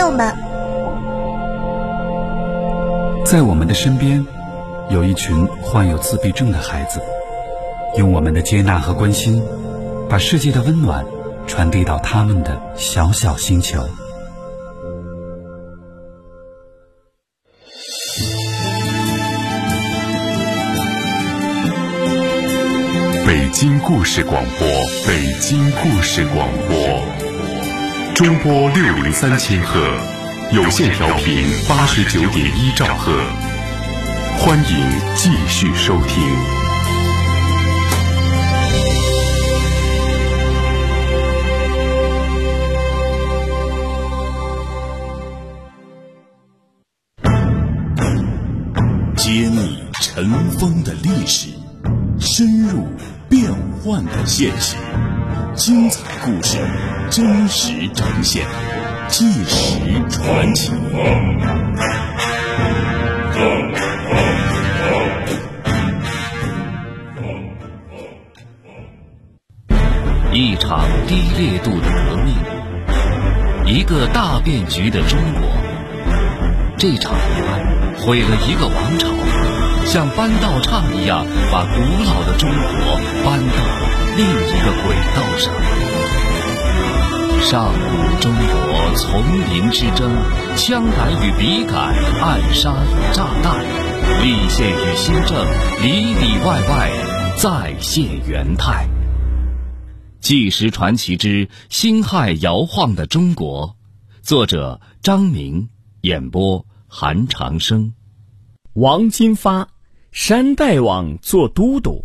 友们， 在我们的身边有一群患有自闭症的孩子，用我们的接纳和关心，把世界的温暖传递到他们的小小星球。 北京故事广播，北京故事广播，中波603千赫，有线调频89.1兆赫，欢迎继续收听。 揭秘尘封的历史，深入变幻的现实，精彩故事真实呈现，纪实传奇。 一场低烈度的革命，一个大变局的中国。这场疑案毁了一个王朝，像搬道岔一样把古老的中国搬到了另一个轨道上。上古中国丛林之争，枪杆与笔杆，暗杀与炸弹，立宪与新政，里里外外再现元态。纪实传奇之辛亥摇晃的中国，作者张明，演播韩长生。 王金发，山大王做都督。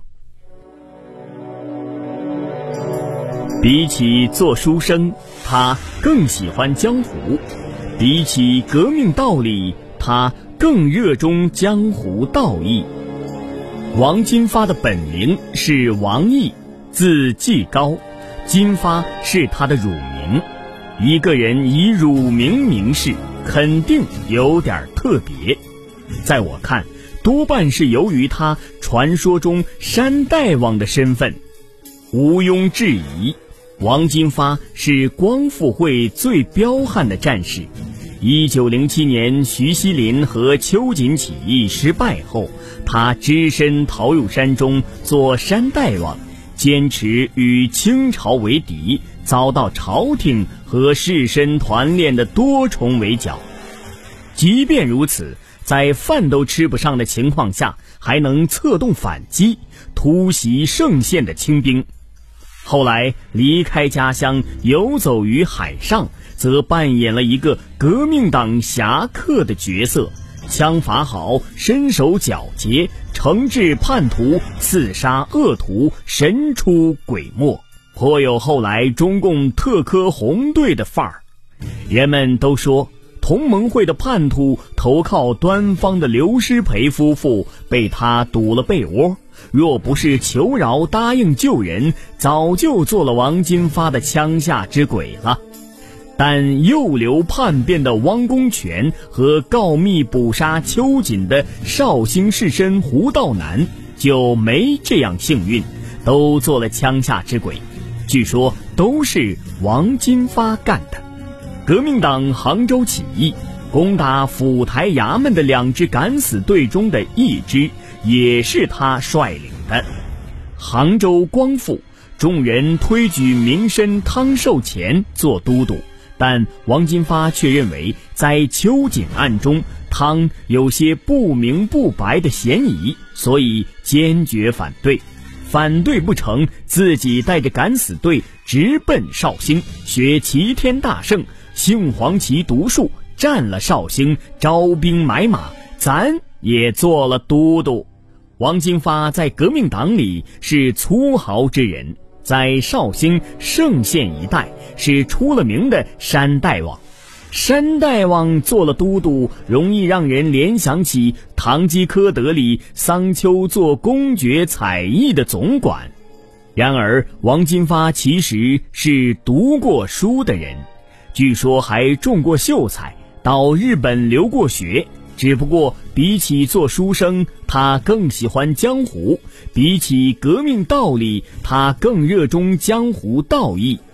比起做书生，他更喜欢江湖；比起革命道理，他更热衷江湖道义。王金发的本名是王毅，字季高，金发是他的乳名。一个人以乳名名士，肯定有点特别。在我看，多半是由于他传说中山大王的身份。毋庸置疑，王金发是光复会最彪悍的战士。1907年徐锡麟和秋瑾起义失败后，他只身逃入山中做山大王，坚持与清朝为敌，遭到朝廷和士绅团练的多重围剿。即便如此，在饭都吃不上的情况下，还能策动反击，突袭盛县的清兵。后来离开家乡，游走于海上，则扮演了一个革命党侠客的角色，枪法好，身手矫捷，惩治叛徒，刺杀恶徒，神出鬼没，颇有后来中共特科红队的范儿。人们都说同盟会的叛徒投靠端方的刘师培夫妇被他堵了被窝，若不是求饶答应救人，早就做了王金发的枪下之鬼了。但诱流叛变的汪公权和告密捕杀秋瑾的绍兴士绅胡道南就没这样幸运，都做了枪下之鬼。据说都是王金发干的。革命党杭州起义攻打府台衙门的2支敢死队中的一支，也是他率领的。杭州光复，众人推举名绅汤寿乾做都督，但王金发却认为在秋瑾案中汤有些不明不白的嫌疑，所以坚决反对。反对不成，自己带着敢死队直奔绍兴，学齐天大圣杏黄旗毒术，占了绍兴，招兵买马，咱也做了都督。王金发在革命党里是粗豪之人，在绍兴盛县一带是出了名的山大王。山大王做了都督，容易让人联想起堂吉诃德里桑丘做公爵采邑的总管。然而王金发其实是读过书的人，据说还中过秀才，到日本留过学。只不过比起做书生，他更喜欢江湖；比起革命道理，他更热衷江湖道义。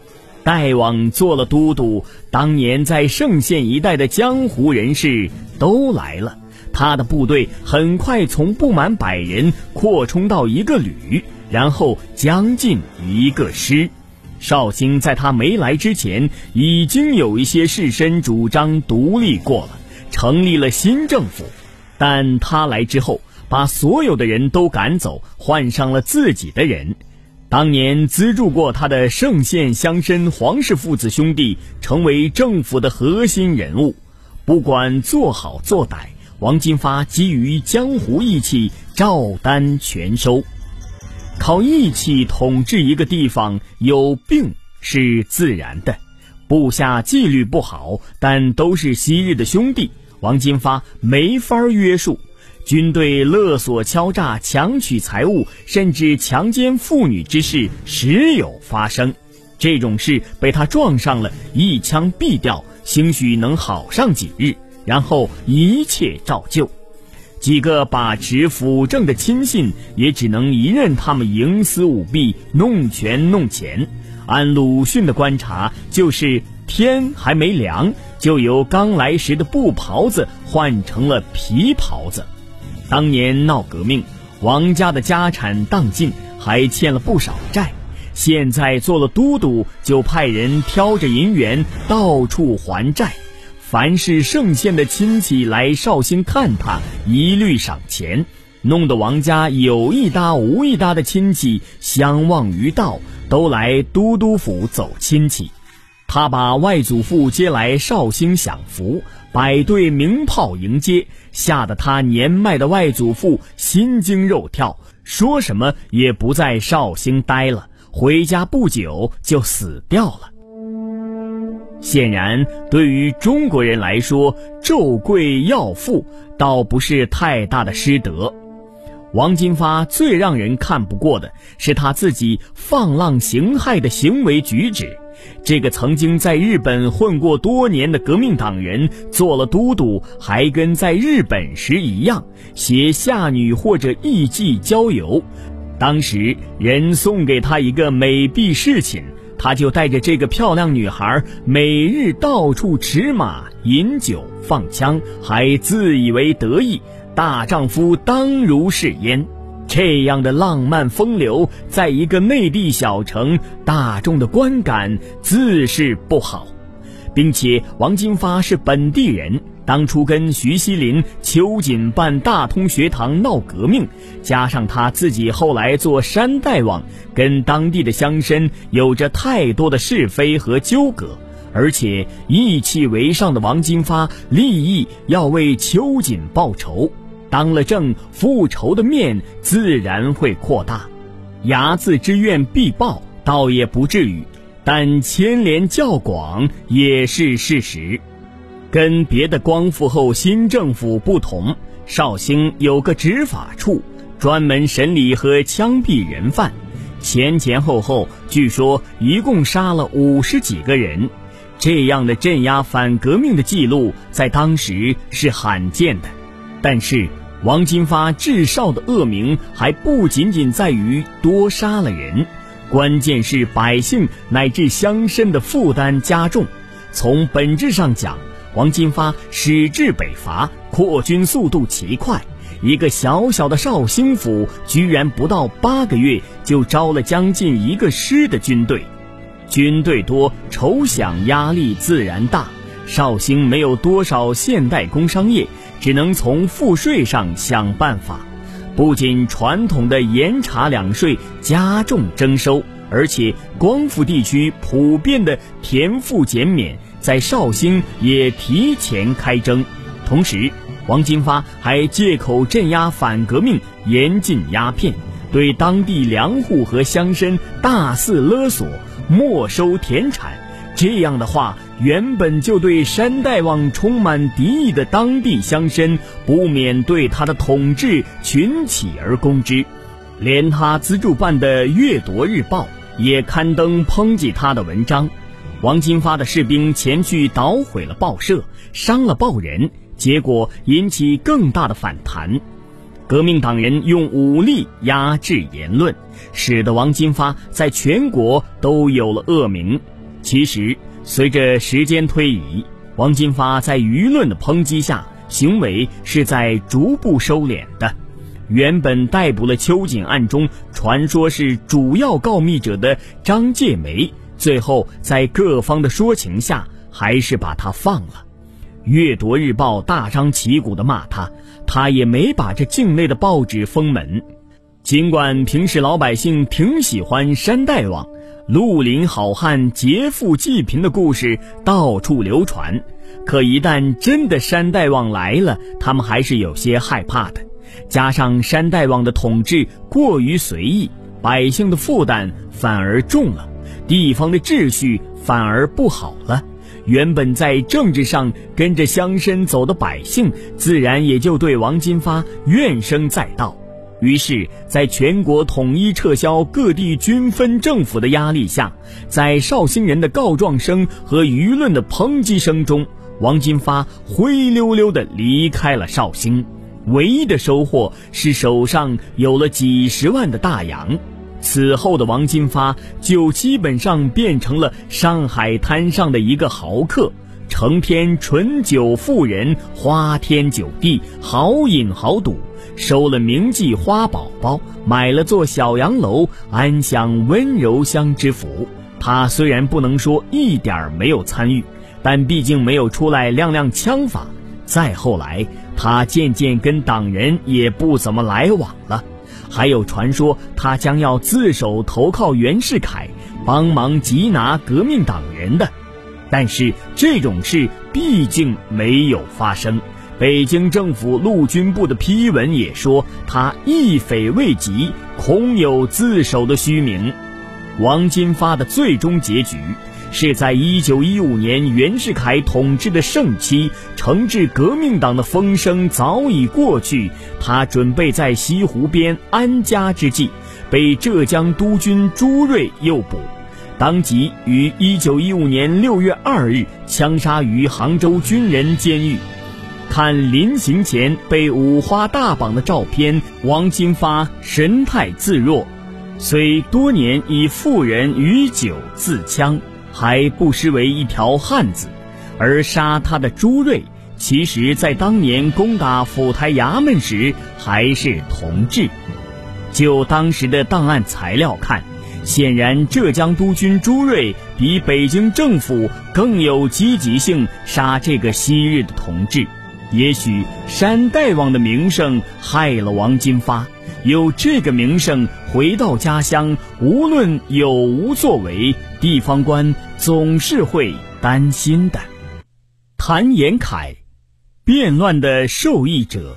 代往做了都督，当年在盛县一带的江湖人士都来了。他的部队很快从不满100人扩充到1个旅，然后将近1个师。绍兴在他没来之前，已经有一些士绅主张独立过了，成立了新政府。但他来之后，把所有的人都赶走，换上了自己的人。当年资助过他的盛县乡绅黄氏父子兄弟成为政府的核心人物。不管做好做歹，王金发基于江湖义气，照单全收。靠义气统治一个地方有病是自然的，部下纪律不好，但都是昔日的兄弟，王金发没法约束。军队勒索敲诈、强取财物，甚至强奸妇女之事时有发生。这种事被他撞上了，一枪毙掉，兴许能好上几日，然后一切照旧。几个把持辅政的亲信也只能一任他们营私舞弊、弄权弄钱。按鲁迅的观察，就是天还没凉，就由刚来时的布袍子换成了皮袍子。当年闹革命，王家的家产荡尽，还欠了不少债。现在做了都督，就派人挑着银元到处还债。凡是盛县的亲戚来绍兴看他，一律赏钱，弄得王家有一搭无一搭的亲戚相忘于道，都来都督府走亲戚。他把外祖父接来绍兴享福，100队鸣炮迎接，吓得他年迈的外祖父心惊肉跳，说什么也不在绍兴待了，回家不久就死掉了。显然，对于中国人来说，胄贵要富倒不是太大的失德。王金发最让人看不过的是他自己放浪形骸的行为举止。这个曾经在日本混过多年的革命党人做了都督，还跟在日本时一样，携下女或者艺妓郊游。当时人送给他一个美婢侍寝，他就带着这个漂亮女孩每日到处驰马饮酒放枪，还自以为得意，大丈夫当如是焉。这样的浪漫风流，在一个内地小城，大众的观感自是不好。并且王金发是本地人，当初跟徐锡麟、秋瑾办大通学堂闹革命，加上他自己后来做山大王，跟当地的乡绅有着太多的是非和纠葛。而且义气为上的王金发立意要为秋瑾报仇，当了政，复仇的面自然会扩大。睚眦之怨必报倒也不至于，但牵连较广也是事实。跟别的光复后新政府不同，绍兴有个执法处，专门审理和枪毙人犯，前后据说一共杀了50几个人。这样的镇压反革命的记录在当时是罕见的。但是王金发治绍的恶名还不仅仅在于多杀了人，关键是百姓乃至乡绅的负担加重。从本质上讲，王金发矢志北伐，扩军速度奇快，一个小小的绍兴府居然不到8个月就招了将近1个师的军队。军队多，筹饷压力自然大。绍兴没有多少现代工商业，只能从赋税上想办法。不仅传统的盐茶两税加重征收，而且光复地区普遍的田赋减免在绍兴也提前开征。同时王金发还借口镇压反革命，严禁鸦片，对当地粮户和乡绅大肆勒索，没收田产。这样的话，原本就对山大王充满敌意的当地乡绅不免对他的统治群起而攻之。连他资助办的《阅夺日报》也刊登抨击他的文章。王金发的士兵前去捣毁了报社，伤了报人，结果引起更大的反弹。革命党人用武力压制言论，使得王金发在全国都有了恶名。 其实随着时间推移，王金发在舆论的抨击下，行为是在逐步收敛的。原本逮捕了秋瑾案中传说是主要告密者的张介梅，最后在各方的说情下，还是把他放了。阅读日报大张旗鼓地骂他，他也没把这境内的报纸封门。尽管平时老百姓挺喜欢山大王，绿林好汉劫富济贫的故事到处流传，可一旦真的山大王来了，他们还是有些害怕的。加上山大王的统治过于随意，百姓的负担反而重了，地方的秩序反而不好了。原本在政治上跟着乡绅走的百姓，自然也就对王金发怨声载道。于是在全国统一撤销各地均分政府的压力下，在绍兴人的告状声和舆论的抨击声中，王金发灰溜溜地离开了绍兴。唯一的收获是手上有了几十万的大洋。此后的王金发就基本上变成了上海滩上的一个豪客，成天醇酒妇人，花天酒地，豪饮豪赌，收了名妓花宝宝，买了座小洋楼，安享温柔乡之福。他虽然不能说一点没有参与，但毕竟没有出来亮亮枪法。再后来，他渐渐跟党人也不怎么来往了，还有传说他将要自首投靠袁世凯，帮忙缉拿革命党人的。但是这种事毕竟没有发生。北京政府陆军部的批文也说他一匪未及，空有自首的虚名。王金发的最终结局是在1915年袁世凯统治的盛期，惩治革命党的风声早已过去，他准备在西湖边安家之际，被浙江督军朱瑞诱捕，当即于1915年6月2日枪杀于杭州军人监狱。看临刑前被五花大绑的照片，王金发神态自若，虽多年以妇人与酒自戕，还不失为一条汉子。而杀他的朱瑞，其实在当年攻打府台衙门时还是同治。就当时的档案材料看，显然浙江督军朱瑞比北京政府更有积极性杀这个昔日的同治。也许山大王的名声害了王金发，有这个名声回到家乡，无论有无作为，地方官总是会担心的。谭延闿，变乱的受益者。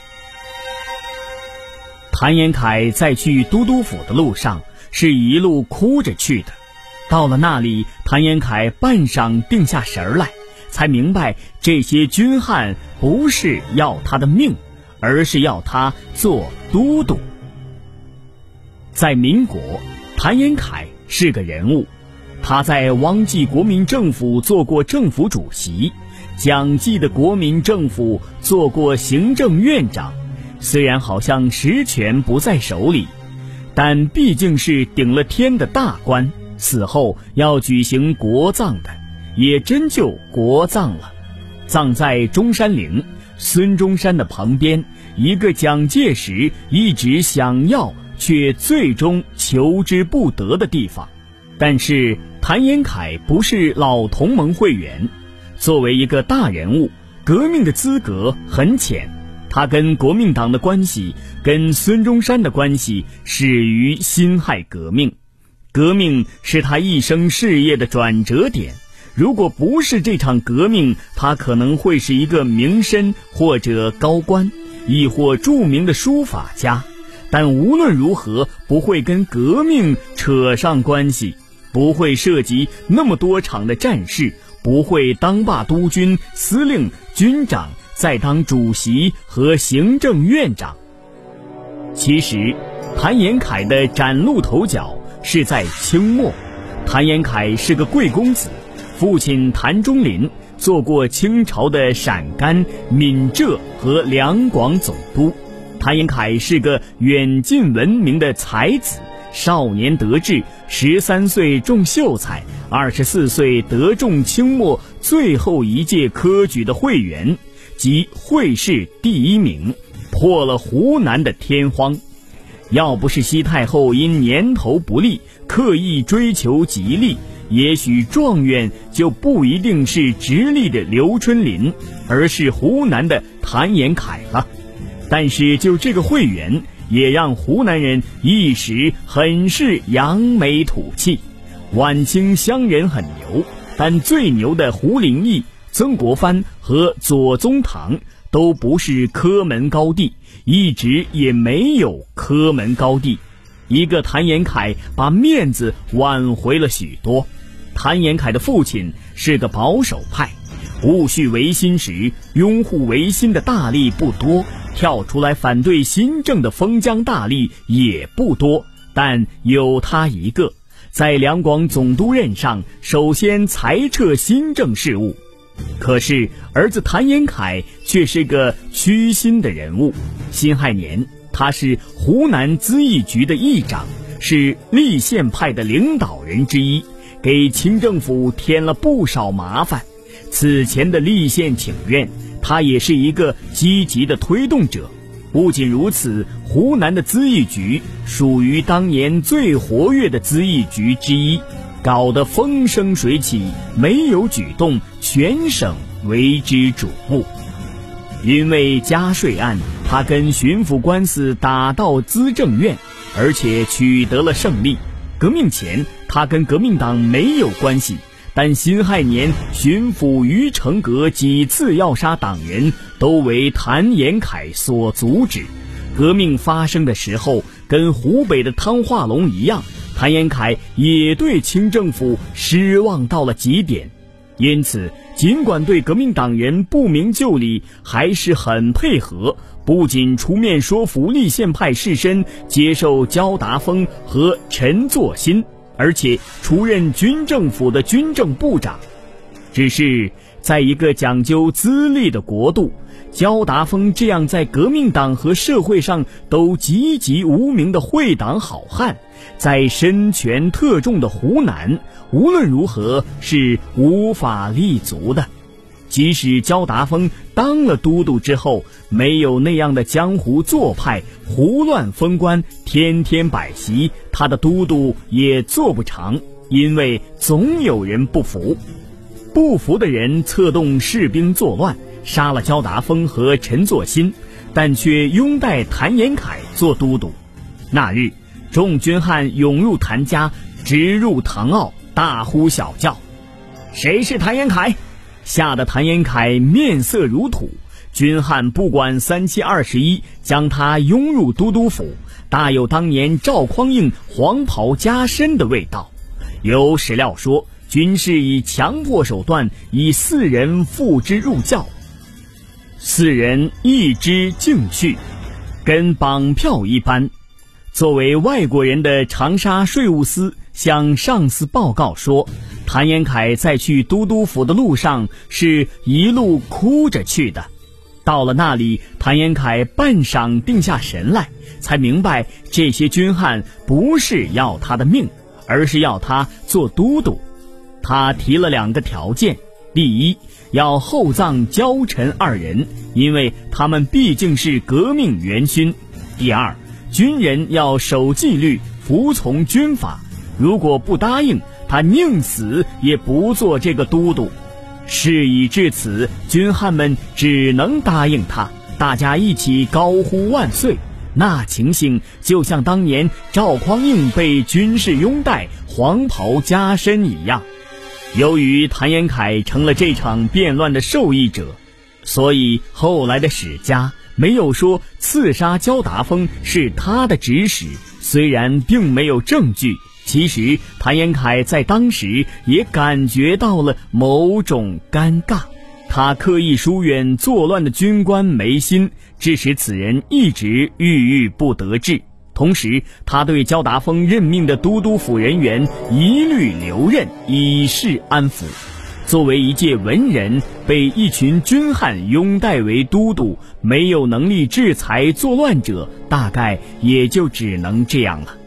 谭延闿在去都督府的路上是一路哭着去的，到了那里，谭延闿半晌定下神来，才明白这些军汉不是要他的命，而是要他做都督。在民国，谭延闿是个人物，他在汪记国民政府做过政府主席，蒋记的国民政府做过行政院长。虽然好像实权不在手里，但毕竟是顶了天的大官，死后要举行国葬的，也真就国葬了，葬在中山陵，孙中山的旁边，一个蒋介石一直想要却最终求之不得的地方。但是谭延闿不是老同盟会员，作为一个大人物，革命的资格很浅，他跟国民党的关系，跟孙中山的关系始于辛亥革命。革命是他一生事业的转折点，如果不是这场革命，他可能会是一个名绅或者高官，亦或著名的书法家，但无论如何不会跟革命扯上关系，不会涉及那么多场的战事，不会当罢督军、司令、军长，再当主席和行政院长。其实谭延闿的崭露头角是在清末。谭延闿是个贵公子，父亲谭中麟做过清朝的陕甘、闽浙和两广总督。谭延闿是个远近闻名的才子， 少年得志，13岁中秀才，24岁得中清末最后一届科举的会员，即会试第1名，破了湖南的天荒。要不是西太后因年头不利，刻意追求吉利，也许状元就不一定是直隶的刘春霖，而是湖南的谭延闿了。但是就这个会员，也让湖南人一时很是扬眉吐气。晚清乡人很牛，但最牛的胡林翼、曾国藩和左宗棠都不是科门高第，一直也没有科门高第。一个谭延闿把面子挽回了许多。谭延闿的父亲是个保守派，戊戌维新时拥护维新的大吏不多，跳出来反对新政的封疆大吏也不多，但有他一个，在两广总督任上首先裁撤新政事务。可是儿子谭延闿却是个虚心的人物。辛亥年，他是湖南咨议局的议长，是立宪派的领导人之一，给清政府添了不少麻烦。此前的立宪请愿，他也是一个积极的推动者。不仅如此，湖南的咨议局属于当年最活跃的咨议局之一，搞得风生水起，没有举动，全省为之瞩目。因为加税案，他跟巡抚官司打到资政院，而且取得了胜利。革命前，他跟革命党没有关系，但辛亥年巡抚于成阁几次要杀党人，都为谭延闿所阻止。革命发生的时候，跟湖北的汤化龙一样，谭延闿也对清政府失望到了极点。因此尽管对革命党人不明就里，还是很配合，不仅出面说服立宪派士绅接受焦达峰和陈作新，而且出任军政府的军政部长。只是在一个讲究资历的国度，焦达峰这样在革命党和社会上都籍籍无名的会党好汉，在身权特重的湖南，无论如何是无法立足的。即使焦达峰当了都督之后，没有那样的江湖做派，胡乱封官，天天摆席，他的都督也做不长，因为总有人不服。不服的人策动士兵作乱，杀了焦达峰和陈作新，但却拥戴谭延闿做都督。那日，众军汉涌入谭家，直入堂坳，大呼小叫：“谁是谭延闿？”吓得谭延闿面色如土。军汉不管3721，将他拥入都督府，大有当年赵匡胤黄袍加身的味道。有史料说，军士以强迫手段，以4人付之入教，4人一之敬序，跟绑票一般。作为外国人的长沙税务司向上司报告说，谭延闿在去都督府的路上是一路哭着去的。到了那里，谭延闿半晌定下神来，才明白这些军汉不是要他的命，而是要他做都督。他提了2个条件：第一，要厚葬焦陈2人，因为他们毕竟是革命元勋；第二，军人要守纪律，服从军法，如果不答应，他宁死也不做这个都督。事已至此，军汉们只能答应他，大家一起高呼万岁。那情形就像当年赵匡胤被军士拥戴，黄袍加身一样。由于谭延闿成了这场变乱的受益者，所以后来的史家没有说刺杀焦达峰是他的指使，虽然并没有证据，其实谭延闿在当时也感觉到了某种尴尬。他刻意疏远作乱的军官梅新，致使此人一直郁郁不得志。同时，他对焦达峰任命的都督府人员一律留任，以示安抚。作为一介文人，被一群军汉拥戴为都督，没有能力制裁作乱者，大概也就只能这样了。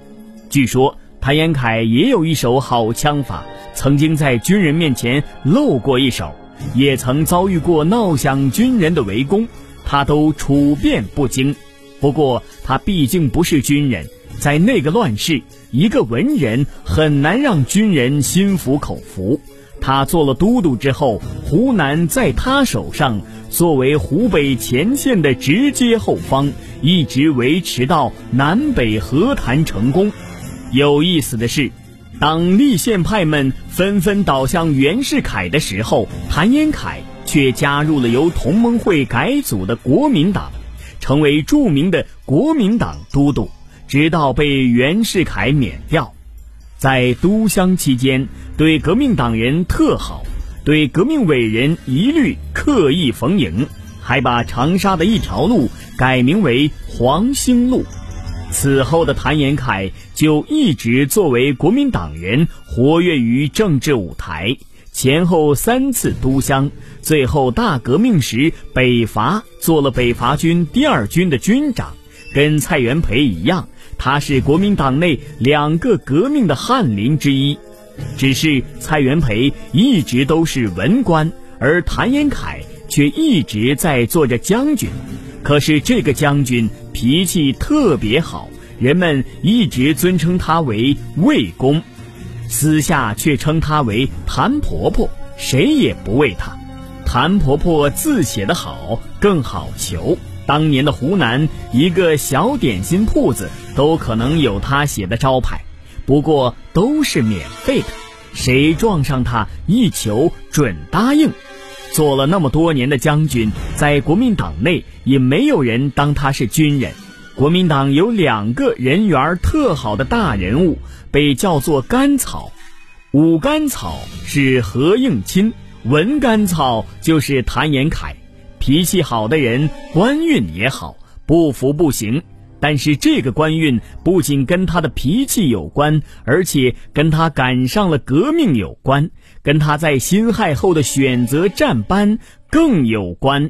据说谭延闿也有一手好枪法，曾经在军人面前露过一手，也曾遭遇过闹响军人的围攻，他都处变不惊。不过他毕竟不是军人，在那个乱世，一个文人很难让军人心服口服。他做了都督之后，湖南在他手上，作为湖北前线的直接后方，一直维持到南北和谈成功。有意思的是，当立宪派们纷纷倒向袁世凯的时候，谭延闿却加入了由同盟会改组的国民党，成为著名的国民党都督，直到被袁世凯免掉。在都乡期间，对革命党人特好，对革命伟人一律刻意逢迎，还把长沙的一条路改名为黄兴路。此后的谭延闿就一直作为国民党人活跃于政治舞台，前后3次都乡，最后大革命时北伐，做了北伐军第2军的军长。跟蔡元培一样，他是国民党内2个革命的翰林之一。只是蔡元培一直都是文官，而谭延闿却一直在做着将军。可是这个将军脾气特别好，人们一直尊称他为魏公，私下却称他为谭婆婆，谁也不为他。谭婆婆字写得好，更好求，当年的湖南一个小点心铺子都可能有他写的招牌，不过都是免费的，谁撞上他一求准答应。做了那么多年的将军，在国民党内也没有人当他是军人。国民党有2个人缘特好的大人物，被叫做甘草。武甘草是何应钦，文甘草就是谭延闿。脾气好的人官运也好，不服不行。但是这个官运不仅跟他的脾气有关，而且跟他赶上了革命有关，跟他在辛亥后的选择战班更有关。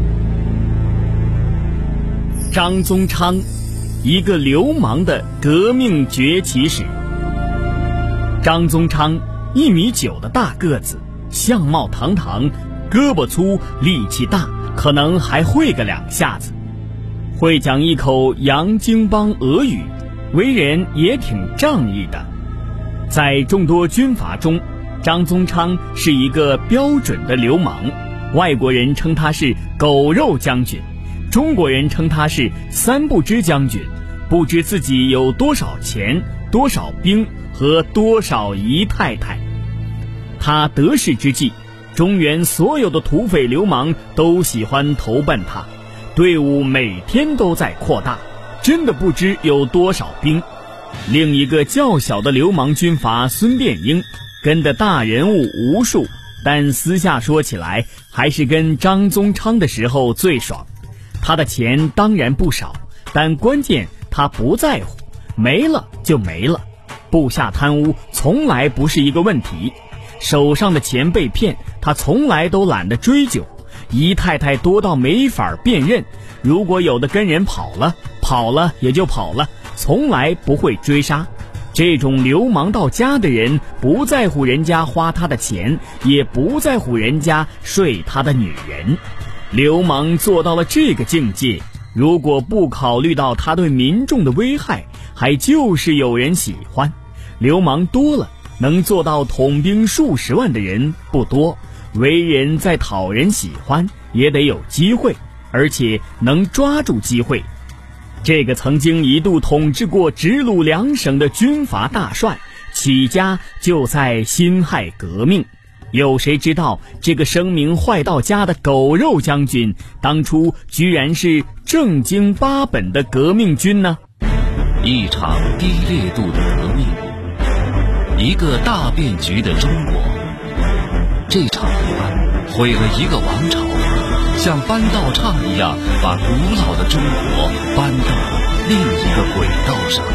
张宗昌，一个流氓的革命崛起史。张宗昌1.9米的大个子，相貌堂堂，胳膊粗，力气大，可能还会个2下子，会讲一口洋泾浜俄语，为人也挺仗义的。在众多军阀中，张宗昌是一个标准的流氓，外国人称他是狗肉将军，中国人称他是3不知将军，不知自己有多少钱、多少兵和多少姨太太。他得势之际，中原所有的土匪流氓都喜欢投奔他，队伍每天都在扩大，真的不知有多少兵。另一个较小的流氓军阀孙殿英，跟的大人物无数，但私下说起来，还是跟张宗昌的时候最爽。他的钱当然不少，但关键他不在乎，没了就没了。部下贪污从来不是一个问题，手上的钱被骗，他从来都懒得追究。姨太太多到没法辨认，如果有的跟人跑了也就跑了，从来不会追杀。这种流氓到家的人，不在乎人家花他的钱，也不在乎人家睡他的女人。流氓做到了这个境界，如果不考虑到他对民众的危害，还就是有人喜欢。流氓多了，能做到统兵数十万的人不多，为人在讨人喜欢也得有机会，而且能抓住机会。这个曾经一度统治过直鲁2省的军阀大帅，起家就在辛亥革命。有谁知道这个声名坏到家的狗肉将军，当初居然是正经8本的革命军呢？ 一场低烈度的革命，一个大变局的中国。这场革命毁了一个王朝，像搬道岔一样把古老的中国搬到了另一个轨道上。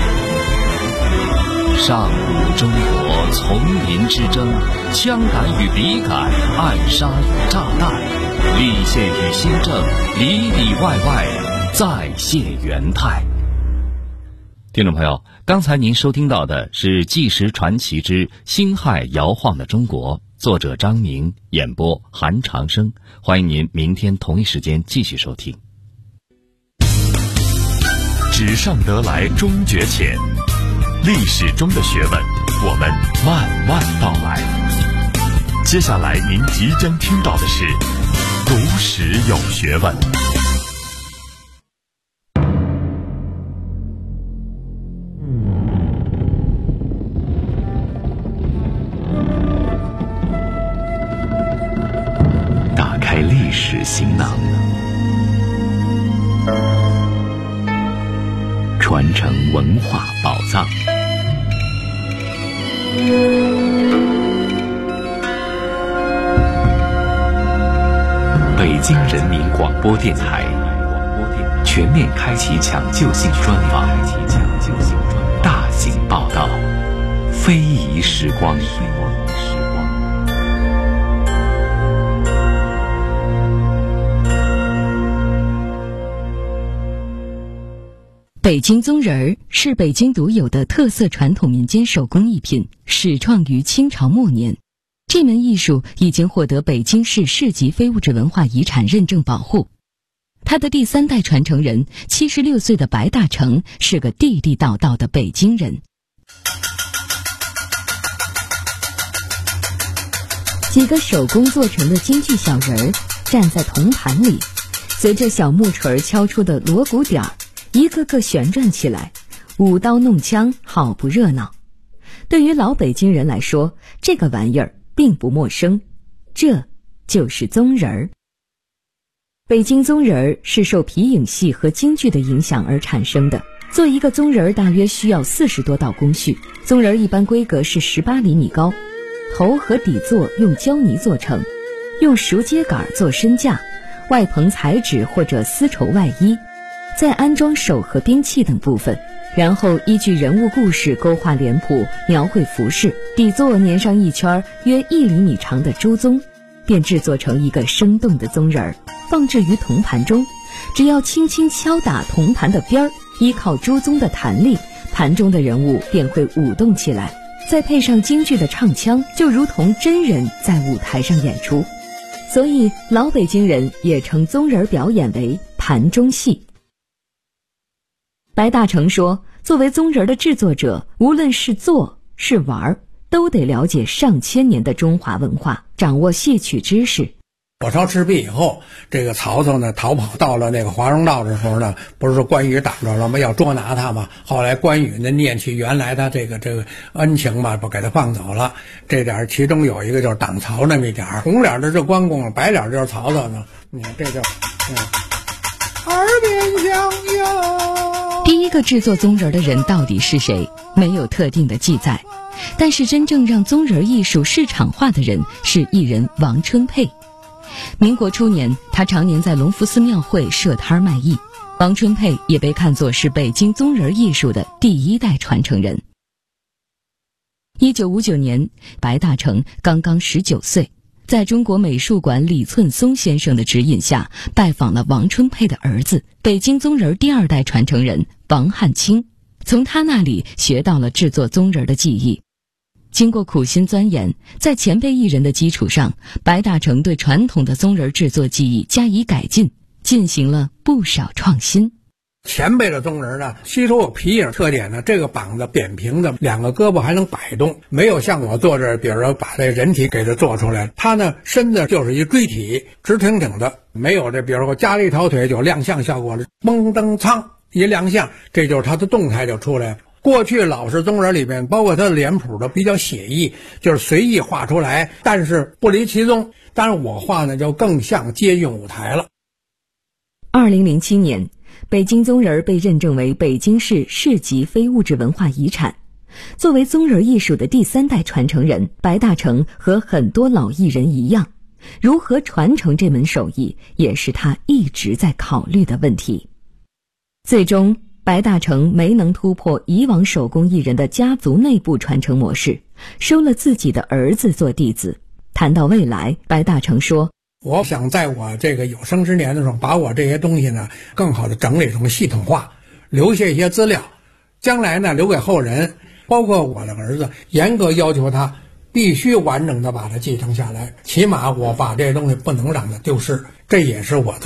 上古中国丛林之争，枪杆与笔杆，暗杀与炸弹，立宪与新政，里里外外再现元态。 听众朋友，刚才您收听到的是《纪实传奇之辛亥摇晃的中国》，作者张明，演播韩长生。欢迎您明天同一时间继续收听。 纸上得来终觉浅，历史中的学问，我们慢慢道来。接下来您即将听到的是读史有学问。 打开历史行囊，传承文化宝藏。北京人民广播电台全面开启抢救性专访，大型报道，非遗时光。 北京宗人儿是北京独有的特色传统民间手工艺品，始创于清朝末年。这门艺术已经获得北京市市级非物质文化遗产认证保护。他的第3代传承人76岁的白大成是个地地道道的北京人。几个手工做成的京剧小人儿站在铜盘里，随着小木锤敲出的锣鼓点儿，一个个旋转起来，舞刀弄枪，好不热闹。对于老北京人来说，这个玩意儿并不陌生，这就是宗人儿。北京宗人儿是受皮影戏和京剧的影响而产生的。做一个宗人儿大约需要40多道工序，宗人儿一般规格是18厘米高，头和底座用胶泥做成，用熟秸秆做身架，外棚彩纸或者丝绸外衣，再安装手和兵器等部分，然后依据人物故事勾画脸谱，描绘服饰，底座粘上一圈约1厘米长的猪鬃，便制作成一个生动的宗人儿，放置于铜盘中。只要轻轻敲打铜盘的边儿，依靠猪鬃的弹力，盘中的人物便会舞动起来，再配上京剧的唱腔，就如同真人在舞台上演出。所以老北京人也称宗人表演为盘中戏。白大成说，作为宗人的制作者，无论是做是玩，都得了解上千年的中华文化，掌握戏曲知识。 火烧赤壁以后，这个曹操呢逃跑到了那个华容道的时候呢，不是说关羽挡着了吗？要捉拿他嘛。后来关羽呢念起原来他这个恩情嘛，不给他放走了。这点其中有一个就是挡曹那么一点儿，红脸的是关公，白脸就是曹操呢。你看这就耳边响哟。 第一个制作宗人的人到底是谁？没有特定的记载，但是真正让宗人艺术市场化的人是艺人王春佩。民国初年，他常年在隆福寺庙会设摊卖艺。王春佩也被看作是北京宗人艺术的第1代传承人。1959年，白大成刚刚19岁，在中国美术馆李寸松先生的指引下，拜访了王春佩的儿子，北京宗人第2代传承人王汉卿，从他那里学到了制作宗人的技艺。经过苦心钻研，在前辈艺人的基础上，白大成对传统的宗人制作技艺加以改进，进行了不少创新。 前辈的宗人呢，吸收有皮影特点呢，这个膀子扁平的，2个胳膊还能摆动，没有像我做这，比如说把这人体给它做出来，它呢身子就是一锥体，直挺挺的，没有这比如说加了一条腿就亮相效果了，嘣噔噌一亮相，这就是它的动态就出来了。过去老式宗人里边，包括他的脸谱都比较写意，就是随意画出来，但是不离其宗。当然我画呢就更像接近舞台了。 2007年，北京宗人被认证为北京市市级非物质文化遗产。作为宗人艺术的第3代传承人，白大成和很多老艺人一样，如何传承这门手艺，也是他一直在考虑的问题。最终白大成没能突破以往手工艺人的家族内部传承模式，收了自己的儿子做弟子。谈到未来，白大成说， 我想在我这个有生之年的时候，把我这些东西呢更好的整理成系统化，留下一些资料， 将来呢留给后人，包括我的儿子，严格要求他必须完整的把它继承下来，起码我把这东西不能让它丢失，这也是我的